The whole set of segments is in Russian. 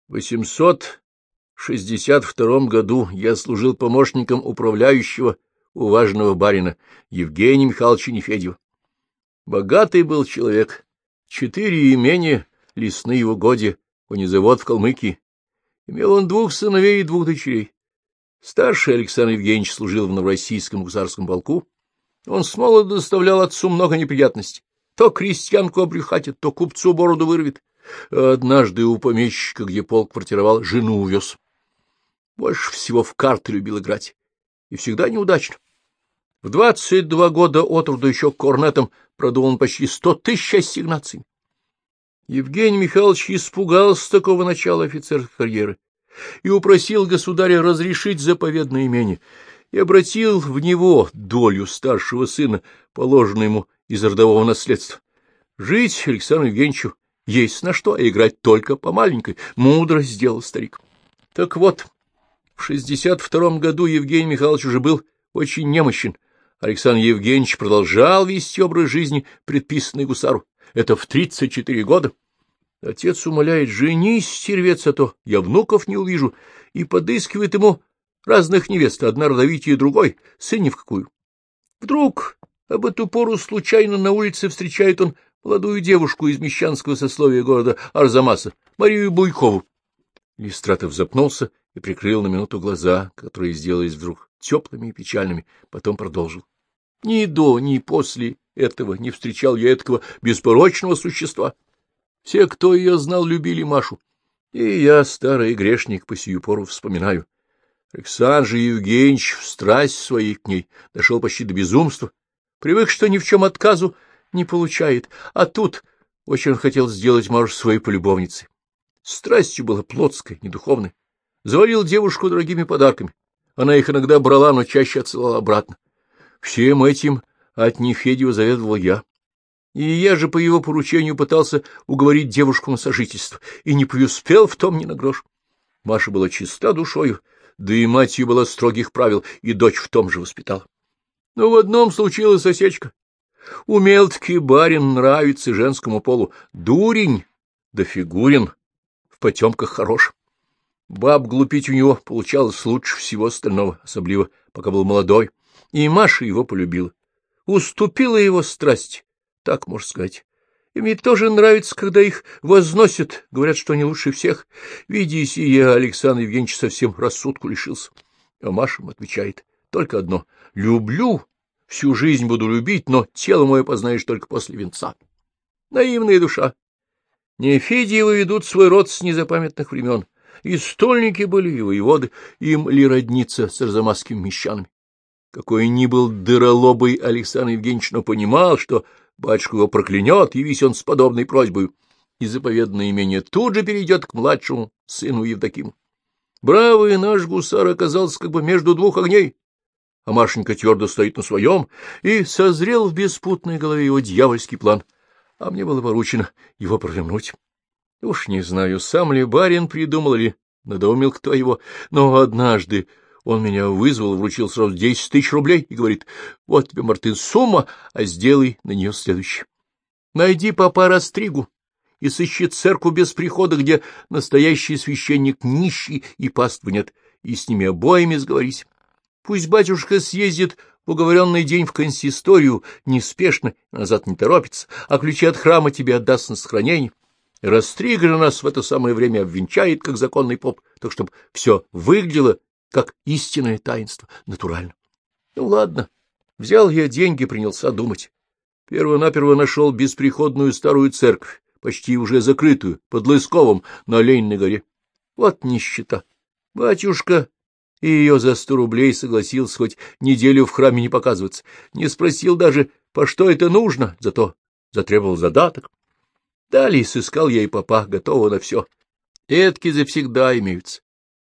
В 862 году я служил помощником управляющего у важного барина Евгения Михайловича Нефедьева. Богатый был человек, 4 имения, лесные угодья, конезавод в Калмыкии. Имел он 2 сыновей и 2 дочерей. Старший Александр Евгеньевич служил в Новороссийском гусарском полку. Он с молоду доставлял отцу много неприятностей. То крестьянку обрюхатит, то купцу бороду вырвет. Однажды у помещика, где полк квартировал, жену увез. Больше всего в карты любил играть. И всегда неудачно. В 22 года от роду еще корнетом продул он почти 100 000 ассигнаций. Евгений Михайлович испугался такого начала офицерской карьеры и упросил государя разрешить заповедное имение, и обратил в него долю старшего сына, положенную ему из родового наследства. Жить Александру Евгеньевичу есть на что, а играть только по маленькой. Мудро сделал старик. Так вот, в 62 году Евгений Михайлович уже был очень немощен. Александр Евгеньевич продолжал вести образ жизни, предписанный гусару. Это в 34 года. Отец умоляет: женись, стервец, а то я внуков не увижу, и подыскивает ему разных невест, одна родовитее другой, сын ни в какую. Вдруг об эту пору случайно на улице встречает он молодую девушку из мещанского сословия города Арзамаса, Марию Буйкову. Листратов запнулся и прикрыл на минуту глаза, которые сделались вдруг теплыми и печальными, потом продолжил. Ни до, ни после этого не встречал я этакого беспорочного существа. Все, кто ее знал, любили Машу. И я, старый грешник, по сию пору вспоминаю. Александр Евгеньевич в страсть своей к ней дошел почти до безумства. Привык, что ни в чем отказу не получает, а тут очень он хотел сделать Машу своей полюбовницей. Страстью была плотской, не духовной. Завалил девушку дорогими подарками. Она их иногда брала, но чаще отсылала обратно. Всем этим от Нефедьева заведовал я. И я же по его поручению пытался уговорить девушку на сожительство, и не преуспел в том ни на грош. Маша была чиста душою, да и мать ее была строгих правил, и дочь в том же воспитала. Но в одном случилась осечка. Умел-таки барин нравится женскому полу. Дурень, да фигурин, в потемках хорош. Баб глупить у него получалось лучше всего остального, особливо пока был молодой, и Маша его полюбила. Уступила его страсть, так можно сказать. И мне тоже нравится, когда их возносят, говорят, что они лучше всех. Видя сие, Александр Евгеньевич совсем рассудку лишился. А Маша ему отвечает только одно: люблю, всю жизнь буду любить, но тело мое познаешь только после венца. Наивная душа. Нефедьевы ведут свой род с незапамятных времен. И стольники были, и воеводы, им ли родниться с арзамасскими мещанами. Какой ни был дыролобый Александр Евгеньевич, но понимал, что батюшка его проклянет, явись он с подобной просьбой, и заповедное имение тут же перейдет к младшему сыну Евдокиму. Бравый наш гусар оказался как бы между 2 огней, а Машенька твердо стоит на своем, и созрел в беспутной голове его дьявольский план, а мне было поручено его провернуть. Уж не знаю, сам ли барин придумал или надоумил кто его, но однажды он меня вызвал, вручил сразу 10 000 рублей и говорит: вот тебе, Мартын, сумма, а сделай на нее следующее. Найди попа Растригу и сыщи церковь без прихода, где настоящий священник нищий и паствы нет, и с ними обоими сговорись. Пусть батюшка съездит в уговоренный день в консисторию, неспешно, назад не торопится, а ключи от храма тебе отдаст на сохранение. Растрига же нас в это самое время обвенчает, как законный поп, так чтобы все выглядело как истинное таинство, натурально. Ну, ладно, взял я деньги, принялся думать. Перво-наперво нашел бесприходную старую церковь, почти уже закрытую, под Лысковом, на Лениной горе. Вот нищета. Батюшка и ее за 100 рублей согласился хоть неделю в храме не показываться. Не спросил даже, по что это нужно, зато затребовал задаток. Далее сыскал я и попа, готового на все. Эдки завсегда имеются.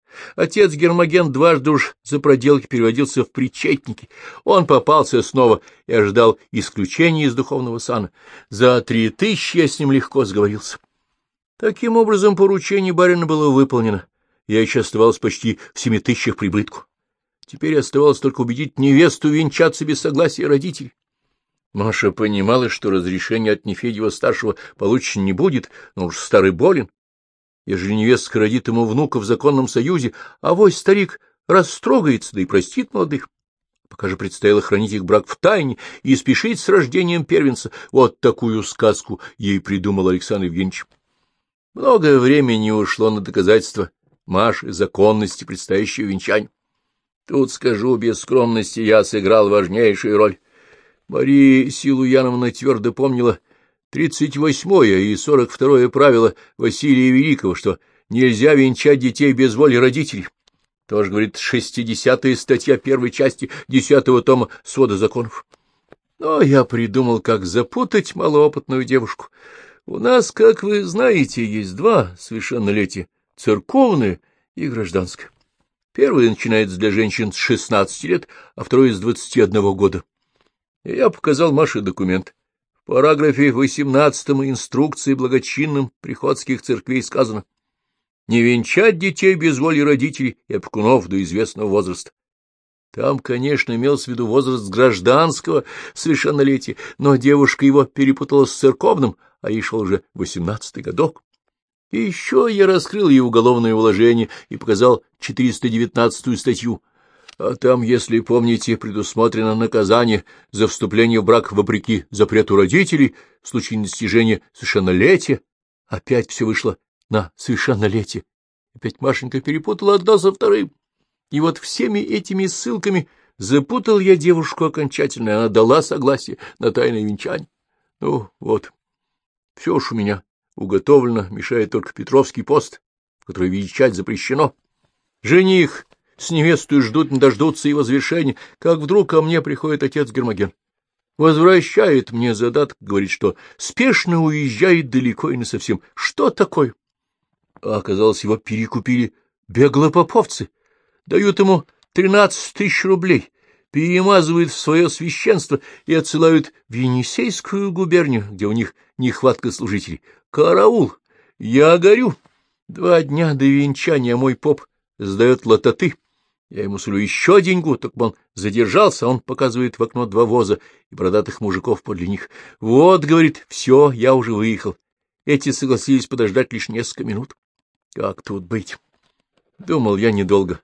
Отец Гермоген дважды уж за проделки переводился в причетники. Он попался снова и ожидал исключения из духовного сана. За 3000 я с ним легко сговорился. Таким образом, поручение барина было выполнено. Я еще оставалось почти в 7000 прибытку. Теперь оставалось только убедить невесту венчаться без согласия родителей. Маша понимала, что разрешения от Нефедьева-старшего получено не будет, но уж старый болен. ежели невестка родит ему внука в законном союзе, авось старик растрогается, да и простит молодых. Пока же предстояло хранить их брак в тайне и спешить с рождением первенца. Вот такую сказку ей придумал Александр Евгеньевич. Много времени ушло на доказательство Маши законности предстоящего венчания. Тут, скажу без скромности, я сыграл важнейшую роль. Мария Силуяновна твердо помнила 38-е и 42-е правило Василия Великого, что нельзя венчать детей без воли родителей. Тоже говорит 60-я статья первой части 10-го тома свода законов. Но я придумал, как запутать малоопытную девушку. У нас, как вы знаете, есть два совершеннолетия — церковное и гражданское. Первое начинается для женщин с 16 лет, а второе — с 21 года. И я показал Маше документ. В параграфе 18 инструкции благочинным приходских церквей сказано: не венчать детей без воли родителей и опекунов до известного возраста. Там, конечно, имелся в виду возраст гражданского совершеннолетия, но девушка его перепутала с церковным, а ей шел уже 18-й годок. И еще я раскрыл ей уголовное уложение и показал 419-ю статью. А там, если помните, предусмотрено наказание за вступление в брак вопреки запрету родителей в случае недостижения совершеннолетия. Опять все вышло на совершеннолетие. Опять Машенька перепутала одно со вторым. И вот всеми этими ссылками запутал я девушку окончательно, и она дала согласие на тайное венчание. Ну вот, все уж у меня уготовлено, мешает только Петровский пост, в который венчать запрещено. Жених с невестой ждут, не дождутся его завершения, как вдруг ко мне приходит отец Гермоген. Возвращает мне задаток, говорит, что спешно уезжает далеко и насовсем. Что такое? А оказалось, его перекупили беглопоповцы. Дают ему 13 тысяч рублей, перемазывают в свое священство и отсылают в Енисейскую губернию, где у них нехватка служителей. Караул! Я горю. 2 дня до венчания мой поп сдает лототы. Я ему сулю еще деньгу, только бы он задержался, он показывает в окно 2 воза и бородатых мужиков подле них. Вот, говорит, все, я уже выехал. Эти согласились подождать лишь несколько минут. Как тут быть? Думал я недолго.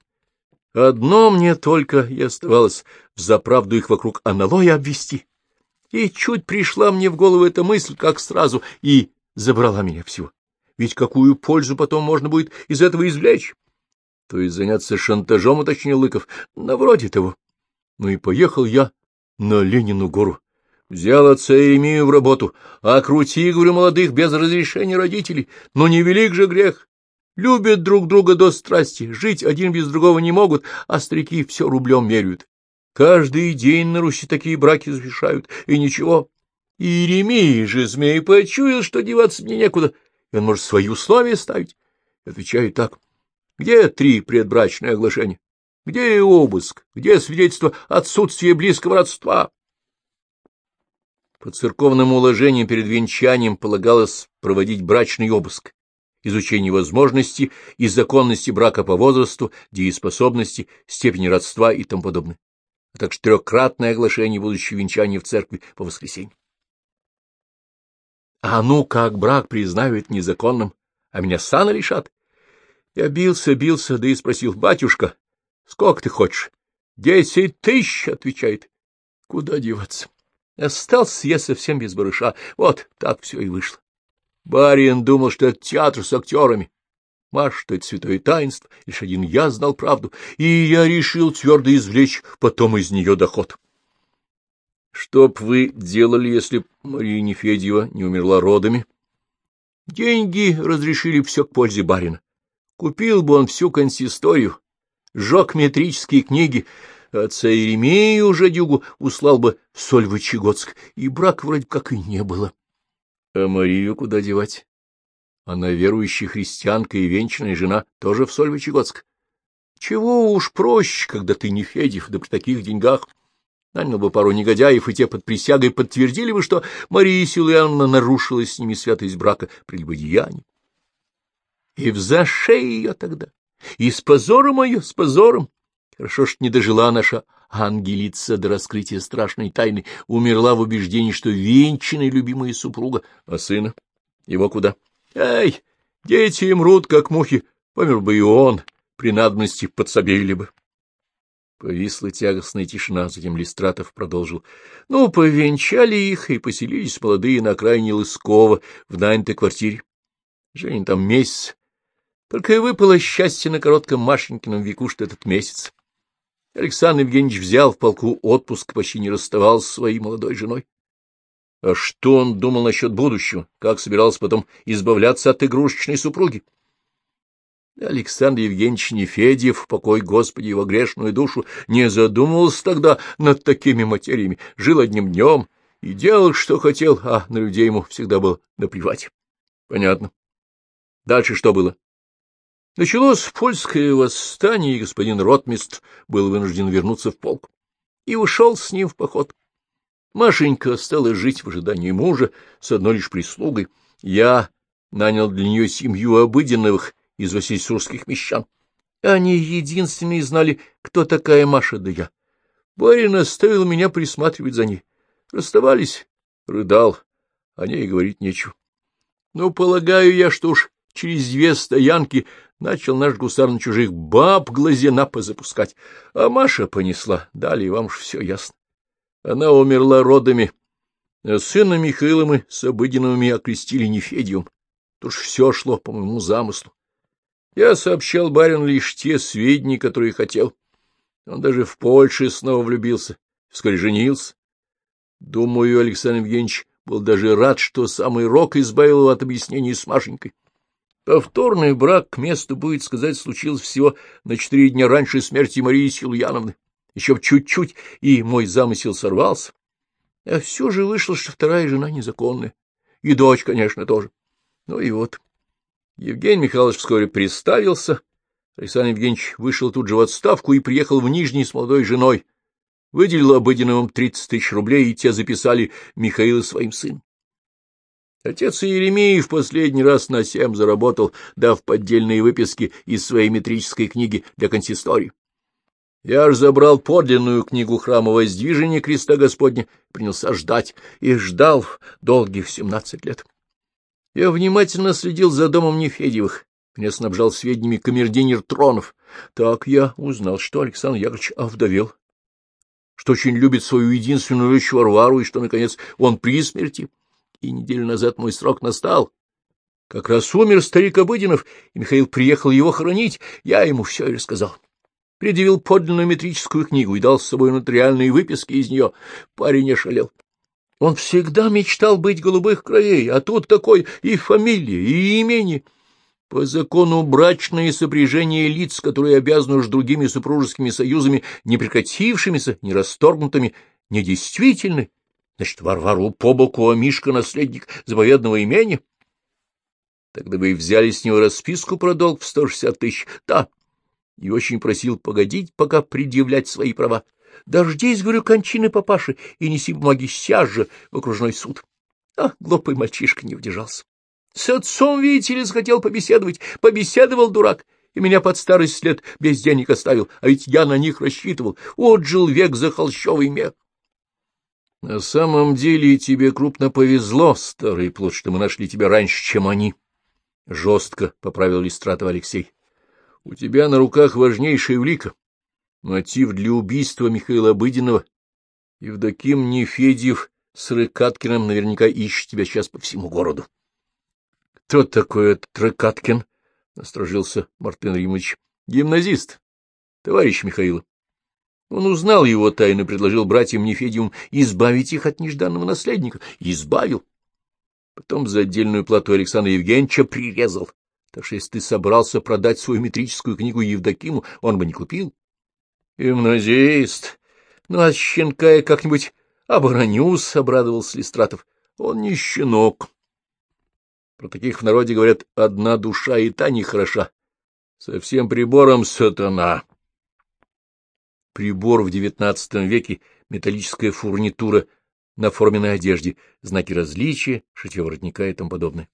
Одно мне только и оставалось — взаправду их вокруг аналоя обвести. И чуть пришла мне в голову эта мысль, как сразу, и забрала меня всего. Ведь какую пользу потом можно будет из этого извлечь? То есть заняться шантажом, уточнил Лыков, на вроде того. Ну и поехал я на Ленину гору. Взял отца Еремею в работу, а крути, говорю, молодых без разрешения родителей. Но не велик же грех. Любят друг друга до страсти, жить один без другого не могут, а старики все рублем меряют. Каждый день на Руси такие браки завершают, и ничего. И Еремей же, змей, почуял, что деваться мне некуда, и он может свои условия ставить. Отвечаю так: где 3 предбрачные оглашения? Где обыск? Где свидетельство отсутствия близкого родства? По церковным уложениям перед венчанием полагалось проводить брачный обыск, изучение возможности и законности брака по возрасту, дееспособности, степени родства и тому подобное, а также 3-кратное оглашение будущего венчания в церкви по воскресеньям. А ну как брак признают незаконным, а меня сана лишат? Я бился, да и спросил: батюшка, сколько ты хочешь? 10 тысяч, отвечает. Куда деваться? Остался я совсем без барыша, вот так все и вышло. Барин думал, что это театр с актерами. Маш, что это святое таинство, лишь один я знал правду, и я решил твердо извлечь потом из нее доход. Что б вы делали, если Мария Нефедьева не умерла родами? Деньги разрешили все к пользе барина. Купил бы он всю консисторию, сжег метрические книги, отца Еремею жадюгу услал бы в Сольвычегодск, и брака вроде как и не было. А Марию куда девать? Она верующая христианка и венчанная жена, тоже в Сольвычегодск. Чего уж проще, когда ты не Федев, да при таких деньгах. Нанял бы пару негодяев, и те под присягой подтвердили бы, что Мария Силуяновна нарушила с ними святость брака прелюбодеяния. И взашей ее тогда, и с позором ее, с позором. Хорошо, что не дожила наша ангелица до раскрытия страшной тайны, умерла в убеждении, что венчанная любимая супруга, а сына его куда? Эй, Дети мрут, как мухи, помер бы и он, при надобности подсобили бы. Повисла тягостная тишина, затем Листратов продолжил. Ну, повенчали их и поселились молодые на окраине Лыскова в нанятой квартире. Жили они там месяц. Только и выпало счастье на коротком Машенькином веку, что этот месяц. Александр Евгеньевич взял в полку отпуск, почти не расставался с своей молодой женой. А что он думал насчет будущего? Как собирался потом избавляться от игрушечной супруги? Александр Евгеньевич Нефедьев, покой Господи его грешную душу, не задумывался тогда над такими материями, жил одним днем и делал, что хотел, а на людей ему всегда было наплевать. Понятно. Дальше что было? Началось польское восстание, и господин ротмистр был вынужден вернуться в полк. И ушел с ним в поход. Машенька осталась жить в ожидании мужа с одной лишь прислугой. Я нанял для нее семью Обыденновых из васильсурских мещан. Они единственные знали, кто такая Маша да я. Барин оставил меня присматривать за ней. Расставались, рыдал, о ней говорить нечего. Но полагаю я, что уж через 2 стоянки начал наш гусар на чужих баб глазена позапускать, а Маша понесла, далее вам уж все ясно. Она умерла родами, а сына Михаила мы с Обыденными окрестили Нефедьевым. Тут ж все шло по моему замыслу. Я сообщал барину лишь те сведения, которые хотел. Он даже в Польше снова влюбился, вскоре женился. Думаю, Александр Евгеньевич был даже рад, что самый Рок избавил его от объяснений с Машенькой. Повторный брак, к месту будет сказать, случился всего на 4 дня раньше смерти Марии Силуяновны. Еще чуть-чуть, и мой замысел сорвался. А все же вышло, что вторая жена незаконная. И дочь, конечно, тоже. Ну и вот. Евгений Михайлович вскоре приставился. Александр Евгеньевич вышел тут же в отставку и приехал в Нижний с молодой женой. Выделил Обыденным 30 000 рублей, и те записали Михаила своим сыном. Отец Еремей в последний раз на 7 заработал, дав поддельные выписки из своей метрической книги для консистории. Я ж забрал подлинную книгу храма Воздвижения Креста Господня, принялся ждать, и ждал долгих 17 лет. Я внимательно следил за домом Нефедьевых, меня снабжал сведениями камердинер Тронов. Так я узнал, что Александр Яковлевич овдовел, что очень любит свою единственную дочь Варвару, и что, наконец, он при смерти. И неделю назад мой срок настал. Как раз умер старик Обыденов, и Михаил приехал его хоронить. Я ему все и рассказал. Предъявил подлинную метрическую книгу и дал с собой нотариальные выписки из нее. Парень не шалел. Он всегда мечтал быть голубых кровей, а тут такой и фамилия, и имение. По закону брачные сопряжения лиц, которые обязаны уж другими супружескими союзами, не прекратившимися, не расторгнутыми, недействительны. Значит, Варвару по боку, а Мишка — наследник заповедного имения. Тогда вы и взяли с него расписку про долг в 160 000. Да, и очень просил погодить, пока предъявлять свои права. Дождись, говорю, кончины папаши, и неси бумаги сейчас же в окружной суд. А глупый мальчишка не удержался. С отцом, видите ли, захотел побеседовать. Побеседовал, дурак, и меня под старость лет без денег оставил, а ведь я на них рассчитывал. Отжил век за холщовый мех. — На самом деле тебе крупно повезло, старый плут, что мы нашли тебя раньше, чем они. — жестко поправил Листратов Алексей. — У тебя на руках важнейшая улика. Мотив для убийства Михаила Обыденного. Евдоким Нефедьев с Рыкаткиным наверняка ищет тебя сейчас по всему городу. — Кто такой этот Рыкаткин? — насторожился Мартын Римович. — Гимназист, товарищ Михаила. Он узнал его тайну и предложил братьям Нефедьевым избавить их от нежданного наследника. И избавил. Потом за отдельную плату Александра Евгеньевича прирезал. Так что если ты собрался продать свою метрическую книгу Евдокиму, он бы не купил. Гимназист. Ну, а щенка я как-нибудь оборонюсь, — обрадовался Листратов. Он не щенок. Про таких в народе говорят: одна душа и та нехороша. Со всем прибором сатана. Прибор в XIX веке, металлическая фурнитура на форменной одежде, знаки различия, шитье воротника и тому подобное.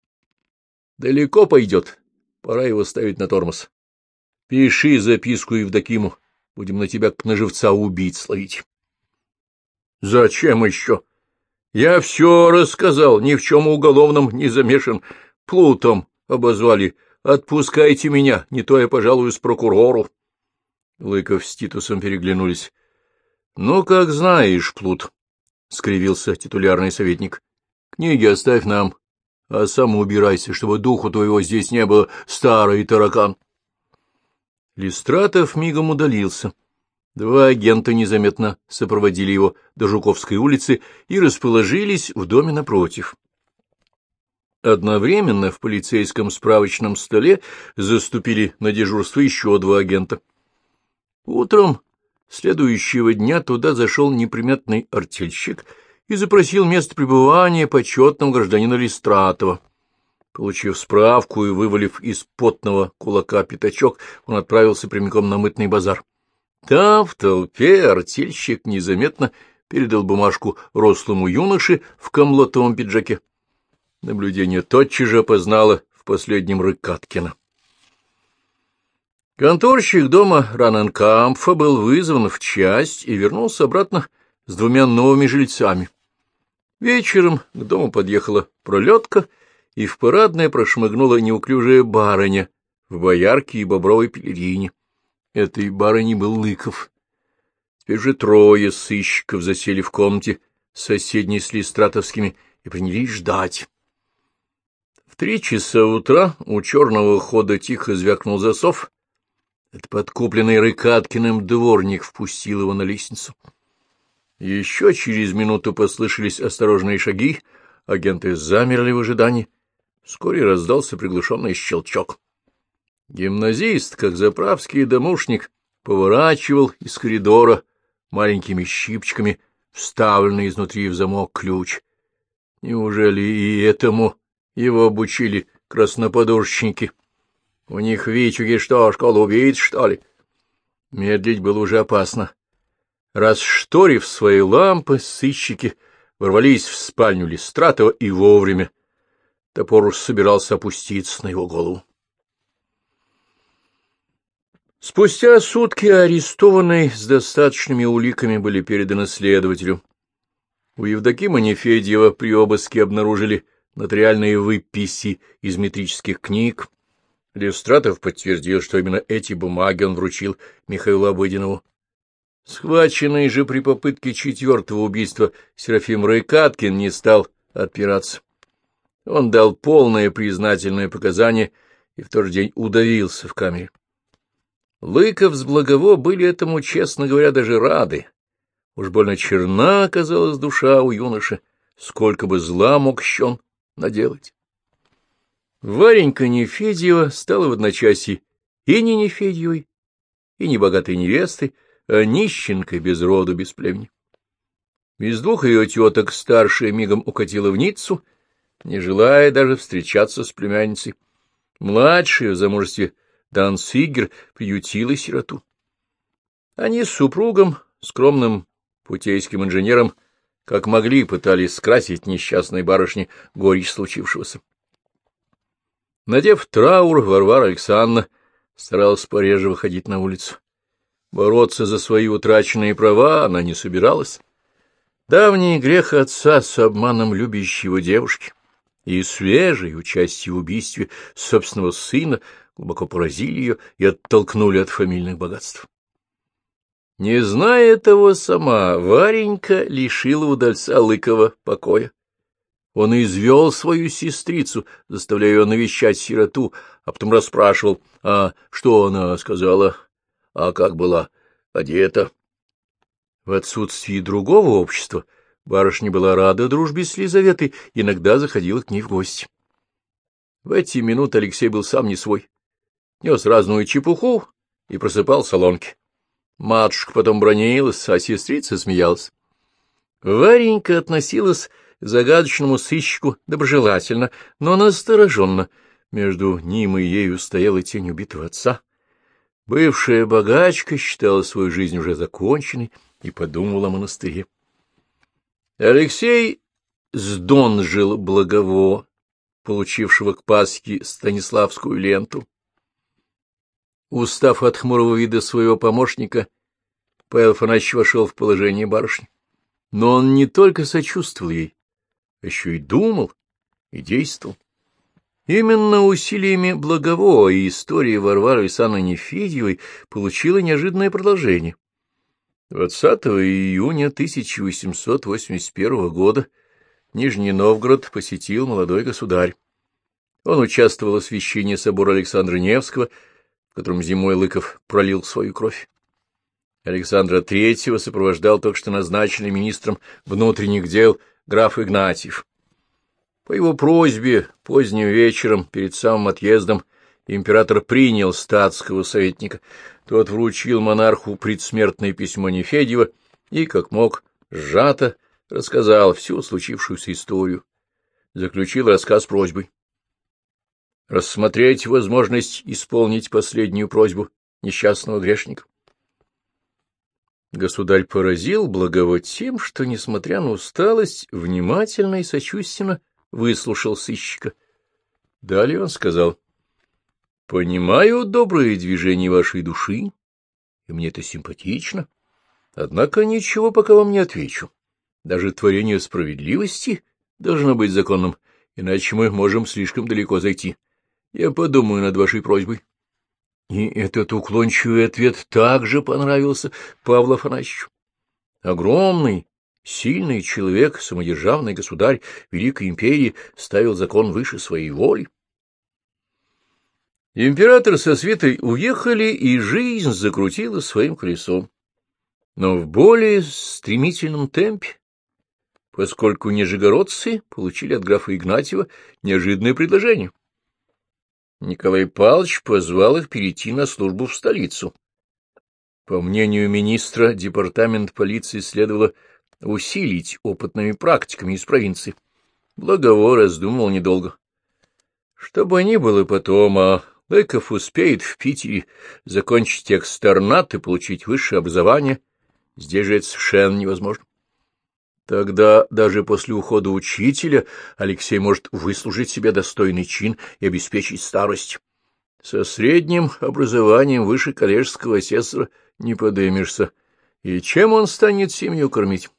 Далеко пойдет, пора его ставить на тормоз. Пиши записку Евдокиму, будем на тебя как на живца убийц ловить. — Зачем еще? Я все рассказал, ни в чем уголовном не замешан. Плутом обозвали. Отпускайте меня, не то я пожалуюсь прокурору. Лыков с Титусом переглянулись. — Ну, как знаешь, Плут, — скривился титулярный советник. — Книги оставь нам, а сам убирайся, чтобы духу твоего здесь не было, старый таракан. Листратов мигом удалился. Два агента незаметно сопроводили его до Жуковской улицы и расположились в доме напротив. Одновременно в полицейском справочном столе заступили на дежурство еще два агента. Утром следующего дня туда зашел неприметный артельщик и запросил место пребывания почетного гражданина Листратова. Получив справку и вывалив из потного кулака пятачок, он отправился прямиком на Мытный базар. Там, в толпе, артельщик незаметно передал бумажку рослому юноше в комлотовом пиджаке. Наблюдение тотчас же опознало в последнем Рыкаткина. Конторщик дома Раненкампфа был вызван в часть и вернулся обратно с двумя новыми жильцами. Вечером к дому подъехала пролетка, и в парадное прошмыгнула неуклюжая барыня в боярке и бобровой пелерине. Этой барыней был Лыков. Теперь же трое сыщиков засели в комнате, соседней с Листратовскими, и принялись ждать. В 3 часа утра у черного хода тихо звякнул засов. Это подкупленный Рыкаткиным дворник впустил его на лестницу. Еще через минуту послышались осторожные шаги, агенты замерли в ожидании. Вскоре раздался приглушенный щелчок. Гимназист, как заправский домушник, поворачивал из коридора маленькими щипчиками вставленный изнутри в замок ключ. Неужели и этому его обучили красноподорожники? У них в Вичуге что, школа убийц, что ли? Медлить было уже опасно. Расшторив свои лампы, сыщики ворвались в спальню Листратова и вовремя. Топор уж собирался опуститься на его голову. Спустя сутки арестованные с достаточными уликами были переданы следователю. У Евдокима Нефедьева при обыске обнаружили нотариальные выписи из метрических книг. Листратов подтвердил, что именно эти бумаги он вручил Михаилу Обыденнову. Схваченный же при попытке 4-го убийства Серафим Рыкаткин не стал отпираться. Он дал полное признательное показание и в тот же день удавился в камере. Лыков с Благово были этому, честно говоря, даже рады. Уж больно черна оказалась душа у юноши, сколько бы зла мог еще он наделать. Варенька Нефедьева стала в одночасье и не Нефедьевой, и не богатой невестой, а нищенкой без роду, без племени. Из 2 ее теток старшая мигом укатила в Ниццу, не желая даже встречаться с племянницей. Младшая в замужестве Данцигер приютила сироту. Они с супругом, скромным путейским инженером, как могли, пытались скрасить несчастной барышне горечь случившегося. Надев траур, Варвара Александровна старалась пореже выходить на улицу. Бороться за свои утраченные права она не собиралась. Давний грех отца с обманом любящего девушки и свежее участие в убийстве собственного сына глубоко поразили ее и оттолкнули от фамильных богатств. Не зная этого сама, Варенька лишила удальца Лыкова покоя. Он извел свою сестрицу, заставляя ее навещать сироту, а потом расспрашивал, а что она сказала, а как была одета. В отсутствии другого общества барышня была рада дружбе с Лизаветой, иногда заходила к ней в гости. В эти минуты Алексей был сам не свой. Нес разную чепуху и просыпал солонки. Матушка потом бронилась, а сестрица смеялась. Варенька относилась к загадочному сыщику доброжелательно, но настороженно. Между ним и ею стояла тень убитого отца. Бывшая богачка считала свою жизнь уже законченной и подумала о монастыре. Алексей сдонжил Благово, получившего к Пасхе Станиславскую ленту. Устав от хмурого вида своего помощника, Павел Афанасьевич вошел в положение барышни. Но он не только сочувствовал ей, а еще и думал, и действовал. Именно усилиями Благового и история Варвары Александровны Нефедьевой получила неожиданное продолжение. 20 июня 1881 года Нижний Новгород посетил молодой государь. Он участвовал в освящении собора Александра Невского, в котором зимой Лыков пролил свою кровь. Александра III сопровождал только что назначенный министром внутренних дел граф Игнатьев. По его просьбе поздним вечером, перед самым отъездом, император принял статского советника. Тот вручил монарху предсмертное письмо Нефедьева и, как мог, сжато рассказал всю случившуюся историю. Заключил рассказ просьбой рассмотреть возможность исполнить последнюю просьбу несчастного грешника. Государь поразил Благова тем, что, несмотря на усталость, внимательно и сочувственно выслушал сыщика. Далее он сказал: «Понимаю добрые движения вашей души, и мне это симпатично, однако ничего пока вам не отвечу. Даже творение справедливости должно быть законным, иначе мы можем слишком далеко зайти. Я подумаю над вашей просьбой». И этот уклончивый ответ также понравился Павлу Афанасьевичу. Огромный, сильный человек, самодержавный государь Великой империи, ставил закон выше своей воли. Император со свитой уехали, и жизнь закрутила своим колесом, но в более стремительном темпе, поскольку нижегородцы получили от графа Игнатьева неожиданное предложение. Николай Павлович позвал их перейти на службу в столицу. По мнению министра, департамент полиции следовало усилить опытными практиками из провинции. Благово раздумывал недолго. Что бы ни было потом, а Лыков успеет в Питере закончить экстернат и получить высшее образование, здесь же это совершенно невозможно. Тогда даже после ухода учителя Алексей может выслужить себе достойный чин и обеспечить старость. Со средним образованием выше коллежского асессора не подымешься, и чем он станет семью кормить?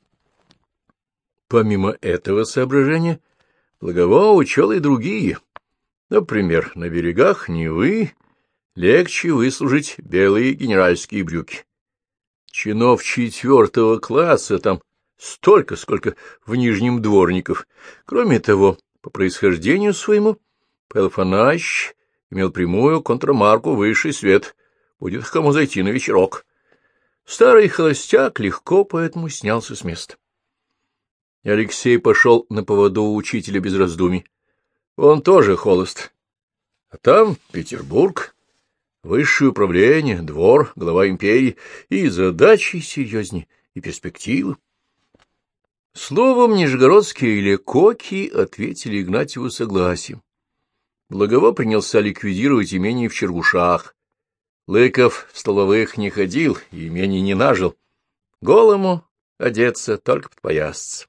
Помимо этого соображения, Благово учел и другие. Например, на берегах Невы легче выслужить белые генеральские брюки. Чинов 4 класса там столько, сколько в Нижнем дворников. Кроме того, по происхождению своему, Павел Афанасьевич имел прямую контрамарку «Высший свет». Будет к кому зайти на вечерок. Старый холостяк легко поэтому снялся с места. И Алексей пошел на поводу у учителя без раздумий. Он тоже холост. А там Петербург, высшее управление, двор, глава империи, и задачи серьезнее, и перспективы. Словом, нижегородские лекоки ответили Игнатьеву согласием. Благово принялся ликвидировать имение в Чергушах. Лыков в столовых не ходил и имение не нажил. Голому одеться, только подпоясаться.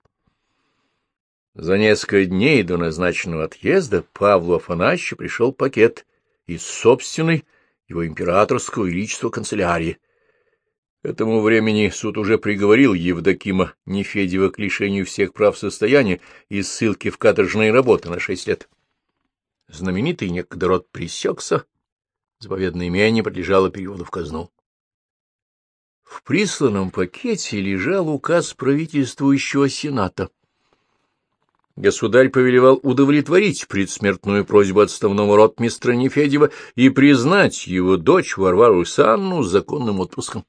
За несколько дней до назначенного отъезда Павлу Афанасьевичу пришел пакет из собственной его императорского величества канцелярии. К этому времени суд уже приговорил Евдокима Нефедьева к лишению всех прав состояния и ссылке в каторжные работы на 6 лет. Знаменитый некогда род пресекся, заповедное имение подлежало переводу в казну. В присланном пакете лежал указ правительствующего сената. Государь повелевал удовлетворить предсмертную просьбу отставного ротмистра Нефедьева и признать его дочь Варвару Александровну законным отпуском.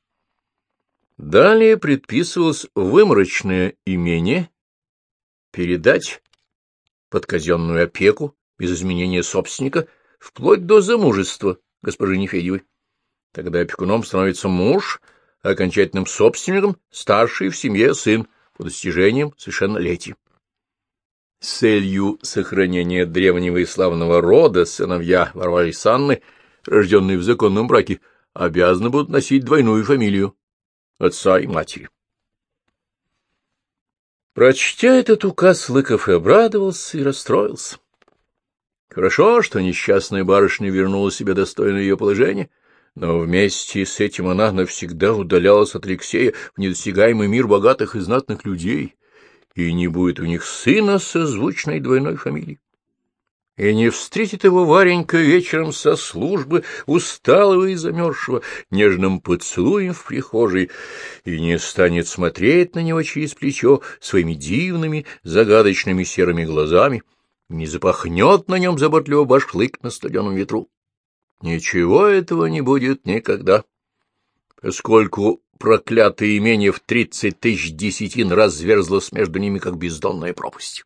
Далее предписывалось выморочное имение передать под казенную опеку без изменения собственника вплоть до замужества госпожи Нефедьевой. Тогда опекуном становится муж, а окончательным собственником старший в семье сын по достижениям совершеннолетия. С целью сохранения древнего и славного рода сыновья Варвары Александровны, рожденные в законном браке, обязаны будут носить двойную фамилию отца и матери. Прочтя этот указ, Лыков и обрадовался, и расстроился. Хорошо, что несчастная барышня вернула себе достойное ее положение, но вместе с этим она навсегда удалялась от Алексея в недосягаемый мир богатых и знатных людей, и не будет у них сына созвучной двойной фамилии. и не встретит его Варенька вечером со службы, усталого и замерзшего, нежным поцелуем в прихожей, и не станет смотреть на него через плечо своими дивными, загадочными серыми глазами, не запахнет на нем заботливо башлык на студеном ветру. Ничего этого не будет никогда, поскольку проклятое имение в 30 тысяч десятин разверзлось между ними, как бездонная пропасть.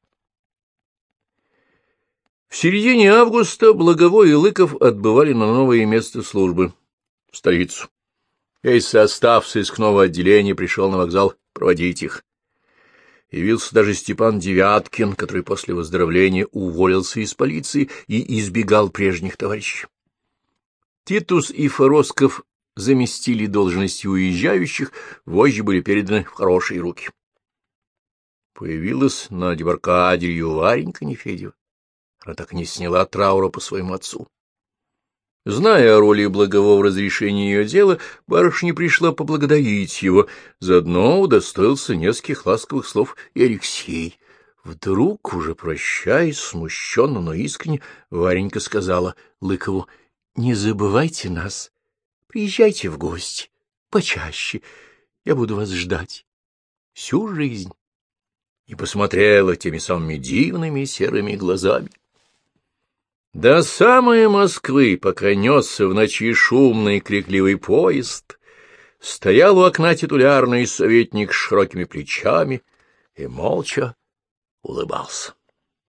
В середине августа Благовой и Лыков отбывали на новое место службы, в столицу. Весь состав сыскного отделения пришел на вокзал проводить их. Явился даже Степан Девяткин, который после выздоровления уволился из полиции и избегал прежних товарищей. Титус и Форосков заместили должности уезжающих, вожжи были переданы в хорошие руки. Появилась на дебаркадерью Варенька Нефедьева. Она так и не сняла траура по своему отцу. Зная о роли Благового в разрешении ее дела, барышня пришла поблагодарить его, заодно удостоился нескольких ласковых слов и Алексей. Вдруг, уже прощаясь, смущенно, но искренне, Варенька сказала Лыкову: «Не забывайте нас, приезжайте в гости почаще, я буду вас ждать всю жизнь». И посмотрела теми самыми дивными серыми глазами. До самой Москвы, пока несся в ночи шумный крикливый поезд, стоял у окна титулярный советник с широкими плечами и молча улыбался.